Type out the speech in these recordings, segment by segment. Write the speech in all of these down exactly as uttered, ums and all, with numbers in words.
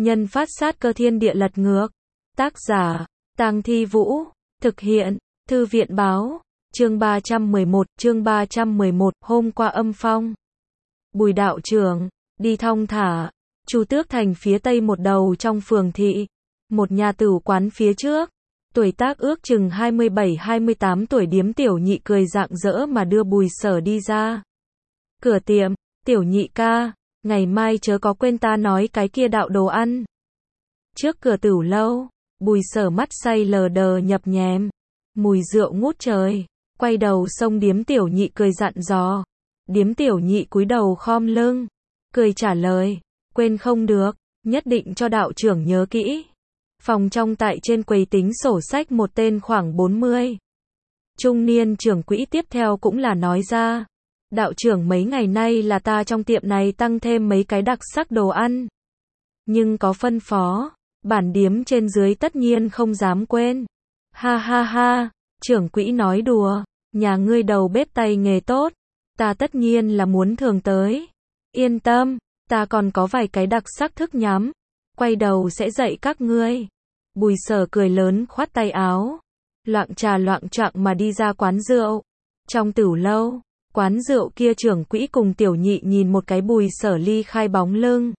Nhân phát sát cơ thiên địa lật ngược. Tác giả, Tang Thi Vũ. Thực hiện, Thư viện báo. Chương ba trăm mười một, chương ba trăm mười một, hôm qua âm phong. Bùi đạo trưởng, đi thong thả. Chu Tước Thành phía tây một đầu trong phường thị. Một nhà tửu quán phía trước. Tuổi tác ước chừng hai mươi bảy hai mươi tám tuổi điếm Tiểu Nhị cười rạng rỡ mà đưa Bùi Sở đi ra. Cửa tiệm, Tiểu Nhị ca, ngày mai chớ có quên ta nói cái kia đạo đồ ăn. Trước cửa tửu lâu, Bùi Sở mắt say lờ đờ nhập nhèm. Mùi rượu ngút trời, quay đầu xông điếm Tiểu Nhị cười dặn dò. Điếm Tiểu Nhị cúi đầu khom lưng, cười trả lời, quên không được, nhất định cho đạo trưởng nhớ kỹ. Phòng trong tại trên quầy tính sổ sách một tên khoảng bốn mươi. Trung niên trưởng quỹ tiếp theo cũng là nói ra. Đạo trưởng mấy ngày nay là ta trong tiệm này tăng thêm mấy cái đặc sắc đồ ăn. Nhưng có phân phó, bản điếm trên dưới tất nhiên không dám quên. Ha ha ha, trưởng quỹ nói đùa, nhà ngươi đầu bếp tay nghề tốt, ta tất nhiên là muốn thường tới. Yên tâm, ta còn có vài cái đặc sắc thức nhắm, quay đầu sẽ dạy các ngươi. Bùi Sở cười lớn khoát tay áo, loạng trà loạng choạng mà đi ra quán rượu. Trong tửu lâu, quán rượu kia trưởng quỹ cùng Tiểu Nhị nhìn một cái Bùi Sở ly khai bóng lưng.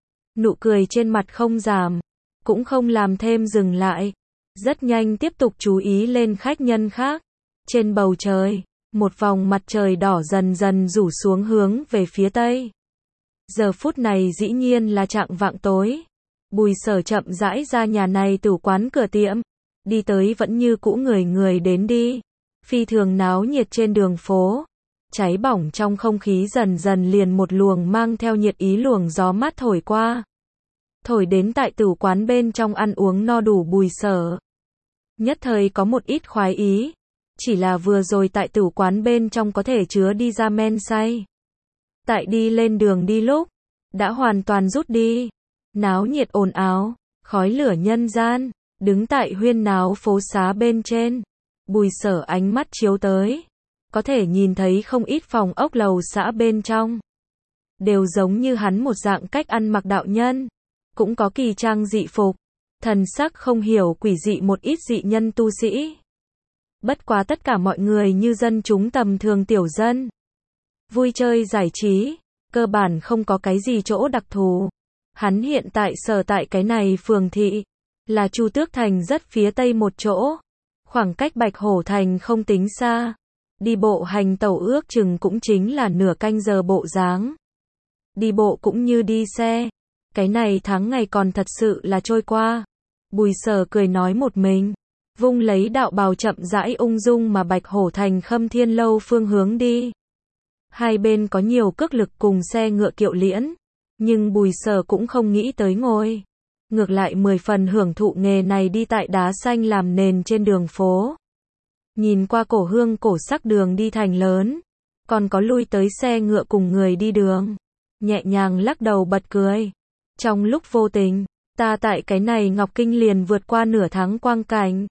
Nụ cười trên mặt không giảm, cũng không làm thêm dừng lại. Rất nhanh tiếp tục chú ý lên khách nhân khác. Trên bầu trời, một vòng mặt trời đỏ dần dần rủ xuống hướng về phía tây. Giờ phút này dĩ nhiên là trạng vạng tối. Bùi Sở chậm rãi ra nhà này tửu quán cửa tiệm. Đi tới vẫn như cũ người người đến đi. Phi thường náo nhiệt trên đường phố. Cháy bỏng trong không khí dần dần liền một luồng mang theo nhiệt ý luồng gió mát thổi qua. Thổi đến tại tửu quán bên trong ăn uống no đủ Bùi Sở. Nhất thời có một ít khoái ý. Chỉ là vừa rồi tại tửu quán bên trong có thể chứa đi ra men say. Tại đi lên đường đi lúc, đã hoàn toàn rút đi. Náo nhiệt ồn ào, khói lửa nhân gian, đứng tại huyên náo phố xá bên trên. Bùi Sở ánh mắt chiếu tới. Có thể nhìn thấy không ít phòng ốc lầu xã bên trong. Đều giống như hắn một dạng cách ăn mặc đạo nhân. Cũng có kỳ trang dị phục. Thần sắc không hiểu quỷ dị một ít dị nhân tu sĩ. Bất quá tất cả mọi người như dân chúng tầm thường tiểu dân. Vui chơi giải trí, cơ bản không có cái gì chỗ đặc thù. Hắn hiện tại sở tại cái này phường thị, là Chu Tước Thành rất phía tây một chỗ. Khoảng cách Bạch Hổ Thành không tính xa. Đi bộ hành tẩu ước chừng cũng chính là nửa canh giờ bộ dáng. Đi bộ cũng như đi xe. Cái này tháng ngày còn thật sự là trôi qua. Bùi Sở cười nói một mình. Vung lấy đạo bào chậm rãi ung dung mà Bạch Hổ Thành Khâm Thiên Lâu phương hướng đi. Hai bên có nhiều cước lực cùng xe ngựa kiệu liễn. Nhưng Bùi Sở cũng không nghĩ tới ngồi. Ngược lại mười phần hưởng thụ nghề này đi tại đá xanh làm nền trên đường phố. Nhìn qua cổ hương cổ sắc đường đi thành lớn. Còn có lui tới xe ngựa cùng người đi đường. Nhẹ nhàng lắc đầu bật cười. Trong lúc vô tình, ta tại cái này Ngọc Kinh liền vượt qua nửa tháng quang cảnh.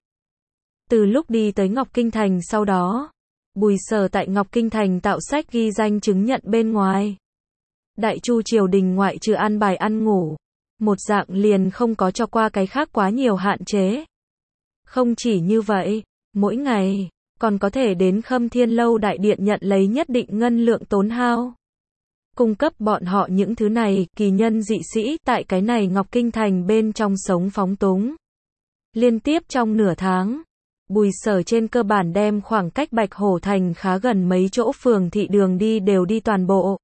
Từ lúc đi tới Ngọc Kinh Thành sau đó, Bùi Sở tại Ngọc Kinh Thành tạo sách ghi danh chứng nhận bên ngoài. Đại Chu triều đình ngoại trừ ăn bài ăn ngủ, một dạng liền không có cho qua cái khác quá nhiều hạn chế. Không chỉ như vậy, mỗi ngày, còn có thể đến Khâm Thiên Lâu đại điện nhận lấy nhất định ngân lượng tốn hao. Cung cấp bọn họ những thứ này, kỳ nhân dị sĩ tại cái này Ngọc Kinh Thành bên trong sống phóng túng. Liên tiếp trong nửa tháng, Bùi Sở trên cơ bản đem khoảng cách Bạch Hổ Thành khá gần mấy chỗ phường thị đường đi đều đi toàn bộ.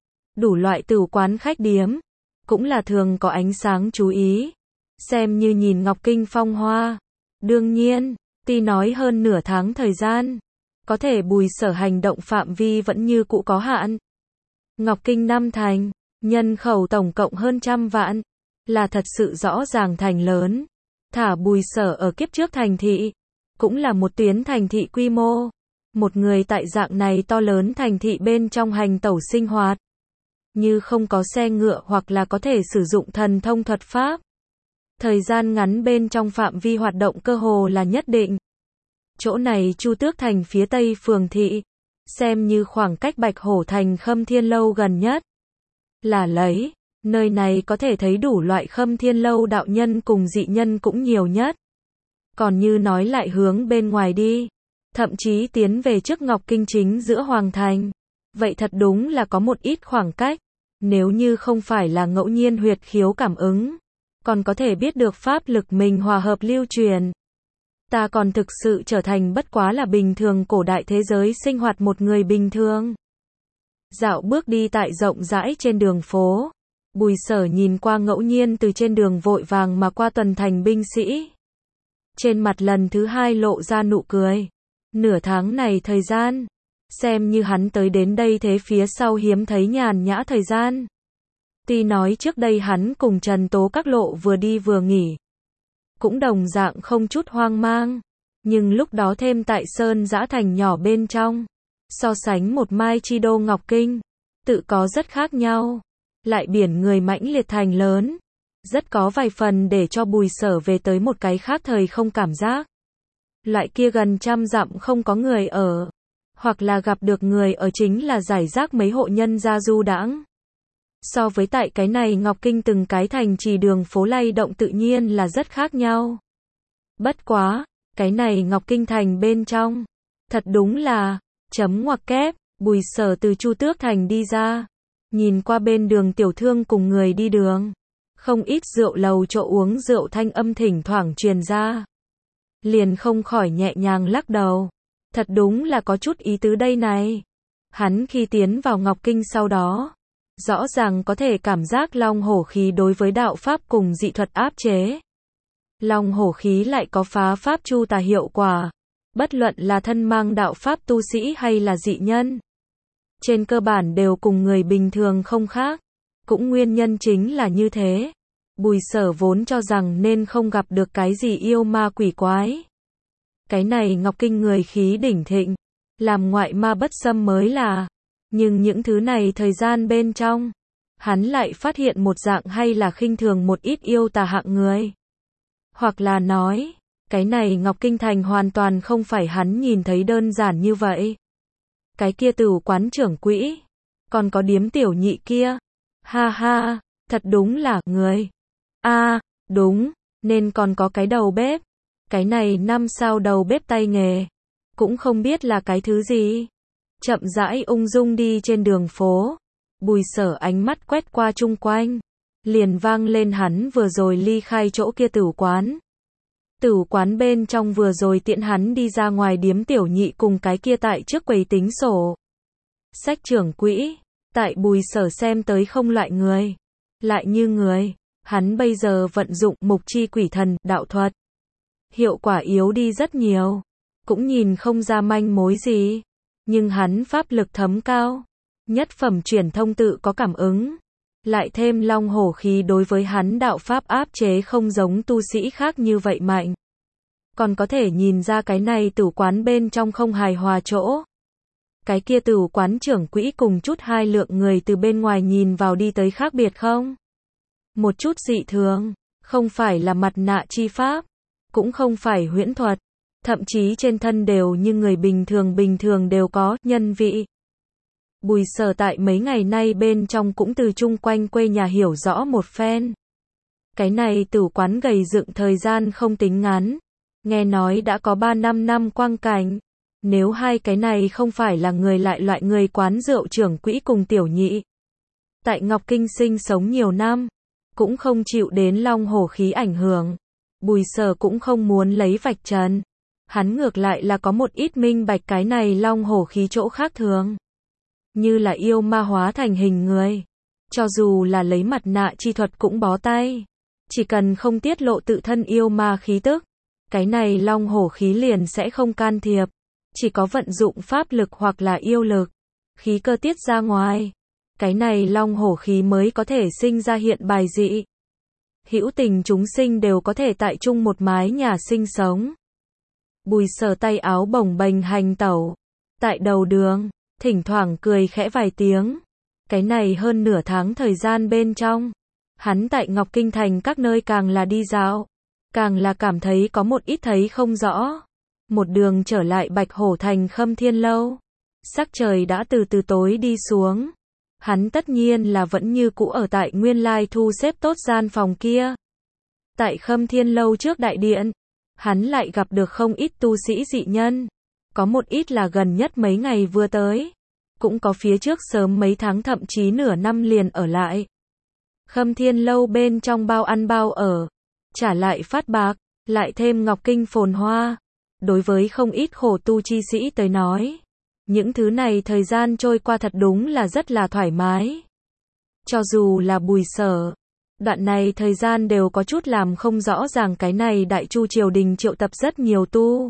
Đủ loại tửu quán khách điếm, cũng là thường có ánh sáng chú ý. Xem như nhìn Ngọc Kinh phong hoa. Đương nhiên, tuy nói hơn nửa tháng thời gian, có thể Bùi Sở hành động phạm vi vẫn như cũ có hạn. Ngọc Kinh năm thành, nhân khẩu tổng cộng hơn trăm vạn, là thật sự rõ ràng thành lớn. Thả Bùi Sở ở kiếp trước thành thị, cũng là một tuyến thành thị quy mô. Một người tại dạng này to lớn thành thị bên trong hành tẩu sinh hoạt. Như không có xe ngựa hoặc là có thể sử dụng thần thông thuật pháp. Thời gian ngắn bên trong phạm vi hoạt động cơ hồ là nhất định. Chỗ này Chu Tước Thành phía tây phường thị. Xem như khoảng cách Bạch Hổ Thành Khâm Thiên Lâu gần nhất. Là lấy, Nơi này có thể thấy đủ loại Khâm Thiên Lâu đạo nhân cùng dị nhân cũng nhiều nhất. Còn như nói lại hướng bên ngoài đi, thậm chí tiến về trước Ngọc Kinh chính giữa Hoàng Thành. Vậy thật đúng là có một ít khoảng cách. Nếu như không phải là ngẫu nhiên huyệt khiếu cảm ứng, còn có thể biết được pháp lực mình hòa hợp lưu truyền. Ta còn thực sự trở thành bất quá là bình thường cổ đại thế giới sinh hoạt một người bình thường. Dạo bước đi tại rộng rãi trên đường phố, Bùi Sở nhìn qua ngẫu nhiên từ trên đường vội vàng mà qua tuần thành binh sĩ. Trên mặt lần thứ hai lộ ra nụ cười. Nửa tháng này thời gian, xem như hắn tới đến đây thế phía sau hiếm thấy nhàn nhã thời gian. Tuy nói trước đây hắn cùng Trần Tố Các lộ vừa đi vừa nghỉ, cũng đồng dạng không chút hoang mang, nhưng lúc đó thêm tại Sơn Dã Thành nhỏ bên trong, so sánh một Mai Chi Đô Ngọc Kinh, tự có rất khác nhau, lại biển người mãnh liệt thành lớn, rất có vài phần để cho Bùi Sở về tới một cái khác thời không cảm giác. Loại kia gần trăm dặm không có người ở, hoặc là gặp được người ở chính là giải rác mấy hộ nhân gia du đãng. So với tại cái này Ngọc Kinh từng cái thành trì đường phố lay động tự nhiên là rất khác nhau. Bất quá, cái này Ngọc Kinh thành bên trong, thật đúng là, chấm ngoặc kép, Bùi Sở từ Chu Tước Thành đi ra, nhìn qua bên đường tiểu thương cùng người đi đường, không ít rượu lầu chỗ uống rượu thanh âm thỉnh thoảng truyền ra. Liền không khỏi nhẹ nhàng lắc đầu, thật đúng là có chút ý tứ đây này. Hắn khi tiến vào Ngọc Kinh sau đó, rõ ràng có thể cảm giác long hổ khí đối với đạo pháp cùng dị thuật áp chế. Long hổ khí lại có phá pháp chu tà hiệu quả, bất luận là thân mang đạo pháp tu sĩ hay là dị nhân. Trên cơ bản đều cùng người bình thường không khác, cũng nguyên nhân chính là như thế. Bùi Sở vốn cho rằng nên không gặp được cái gì yêu ma quỷ quái. Cái này Ngọc Kinh người khí đỉnh thịnh, làm ngoại ma bất xâm mới là. Nhưng những thứ này thời gian bên trong, hắn lại phát hiện một dạng hay là khinh thường một ít yêu tà hạng người. Hoặc là nói, cái này Ngọc Kinh thành hoàn toàn không phải hắn nhìn thấy đơn giản như vậy. Cái kia tửu quán trưởng quỹ, còn có điếm tiểu nhị kia. Ha ha, thật đúng là người. A, à, đúng, nên còn có cái đầu bếp. Cái này năm sao đầu bếp tay nghề, cũng không biết là cái thứ gì. Chậm rãi ung dung đi trên đường phố, Bùi Sở ánh mắt quét qua chung quanh, liền vang lên hắn vừa rồi ly khai chỗ kia tửu quán. Tửu quán bên trong vừa rồi tiện hắn đi ra ngoài điếm tiểu nhị cùng cái kia tại trước quầy tính sổ. Sách trưởng quỹ, tại Bùi Sở xem tới không loại người, lại như người, hắn bây giờ vận dụng mục chi quỷ thần, đạo thuật. Hiệu quả yếu đi rất nhiều, cũng nhìn không ra manh mối gì. Nhưng hắn pháp lực thấm cao, nhất phẩm truyền thông tự có cảm ứng, lại thêm long hổ khí đối với hắn đạo pháp áp chế không giống tu sĩ khác như vậy mạnh. Còn có thể nhìn ra cái này tửu quán bên trong không hài hòa chỗ. Cái kia tửu quán trưởng quỹ cùng chút hai lượng người từ bên ngoài nhìn vào đi tới khác biệt không? Một chút dị thường, không phải là mặt nạ chi pháp, cũng không phải huyễn thuật. Thậm chí trên thân đều như người bình thường bình thường đều có nhân vị. Bùi Sở tại mấy ngày nay bên trong cũng từ chung quanh quê nhà hiểu rõ một phen. Cái này tửu quán gầy dựng thời gian không tính ngắn, nghe nói đã có ba năm năm quang cảnh. Nếu hai cái này không phải là người lại loại người quán rượu trưởng quỹ cùng tiểu nhị. Tại Ngọc Kinh sinh sống nhiều năm, cũng không chịu đến long hổ khí ảnh hưởng. Bùi Sở cũng không muốn lấy vạch trần. Hắn ngược lại là có một ít minh bạch cái này long hổ khí chỗ khác thường. Như là yêu ma hóa thành hình người. Cho dù là lấy mặt nạ chi thuật cũng bó tay. Chỉ cần không tiết lộ tự thân yêu ma khí tức. Cái này long hổ khí liền sẽ không can thiệp. Chỉ có vận dụng pháp lực hoặc là yêu lực. Khí cơ tiết ra ngoài. Cái này long hổ khí mới có thể sinh ra hiện bài dị. Hữu tình chúng sinh đều có thể tại chung một mái nhà sinh sống. Bùi Sở tay áo bồng bềnh hành tẩu. Tại đầu đường, thỉnh thoảng cười khẽ vài tiếng. Cái này hơn nửa tháng thời gian bên trong. Hắn tại Ngọc Kinh thành các nơi càng là đi dạo. Càng là cảm thấy có một ít thấy không rõ. Một đường trở lại Bạch Hổ thành Khâm Thiên Lâu. Sắc trời đã từ từ tối đi xuống. hắn tất nhiên là vẫn như cũ ở tại nguyên lai thu xếp tốt gian phòng kia. Tại Khâm Thiên Lâu trước đại điện, hắn lại gặp được không ít tu sĩ dị nhân. Có một ít là gần nhất mấy ngày vừa tới. Cũng có phía trước sớm mấy tháng thậm chí nửa năm liền ở lại. Khâm Thiên Lâu bên trong bao ăn bao ở. Trả lại phát bạc, lại thêm ngọc kinh phồn hoa. Đối với không ít khổ tu chi sĩ tới nói. Những thứ này thời gian trôi qua thật đúng là rất là thoải mái. Cho dù là Bùi Sở. Đoạn này thời gian đều có chút làm không rõ ràng cái này Đại Chu triều đình triệu tập rất nhiều tu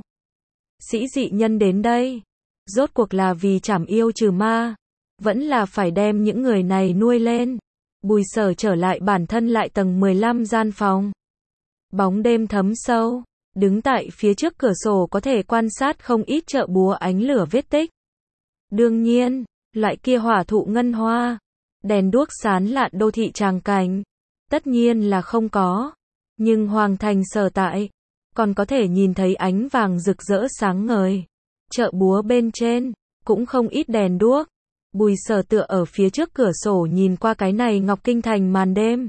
sĩ dị nhân đến đây. Rốt cuộc là vì trảm yêu trừ ma. Vẫn là phải đem những người này nuôi lên. Bùi Sở trở lại bản thân lại tầng mười lăm gian phòng. Bóng đêm thấm sâu. Đứng tại phía trước cửa sổ có thể quan sát không ít chợ búa ánh lửa vết tích. Đương nhiên, loại kia hỏa thụ ngân hoa. Đèn đuốc sán lạn đô thị tràng cảnh. Tất nhiên là không có. Nhưng Hoàng Thành sở tại. Còn có thể nhìn thấy ánh vàng rực rỡ sáng ngời. Chợ búa bên trên. Cũng không ít đèn đuốc. Bùi Sở tựa ở phía trước cửa sổ nhìn qua cái này Ngọc Kinh Thành màn đêm.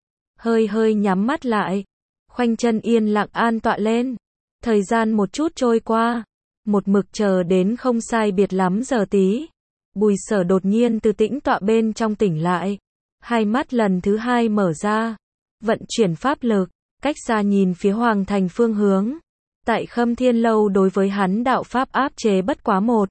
Hơi hơi nhắm mắt lại. Khoanh chân yên lặng an tọa lên. Thời gian một chút trôi qua. Một mực chờ đến không sai biệt lắm giờ tí. Bùi Sở đột nhiên từ tĩnh tọa bên trong tỉnh lại. Hai mắt lần thứ hai mở ra. Vận chuyển pháp lực. Cách xa nhìn phía Hoàng Thành phương hướng. Tại Khâm Thiên Lâu đối với hắn đạo pháp áp chế bất quá một.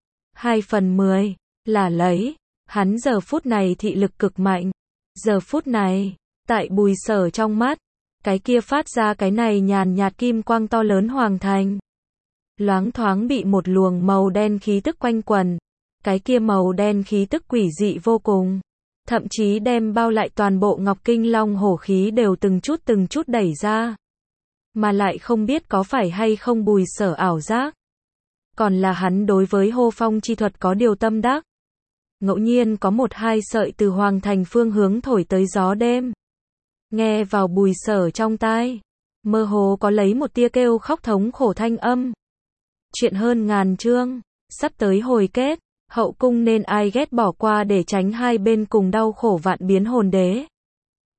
Hai phần mười. Là lấy. Hắn giờ phút này thị lực cực mạnh. Giờ phút này. Tại Bùi Sở trong mắt. Cái kia phát ra cái này nhàn nhạt kim quang to lớn Hoàng Thành. Loáng thoáng bị một luồng màu đen khí tức quanh quần. Cái kia màu đen khí tức quỷ dị vô cùng. Thậm chí đem bao lại toàn bộ Ngọc Kinh Long hổ khí đều từng chút từng chút đẩy ra. Mà lại không biết có phải hay không Bùi Sở ảo giác. Còn là hắn đối với hô phong chi thuật có điều tâm đắc. Ngẫu nhiên có một hai sợi từ Hoàng Thành phương hướng thổi tới gió đêm. Nghe vào Bùi Sở trong tai. Mơ hồ có lấy một tia kêu khóc thống khổ thanh âm. Chuyện hơn ngàn chương. Sắp tới hồi kết. Hậu cung nên ai ghét bỏ qua để tránh hai bên cùng đau khổ vạn biến hồn đế.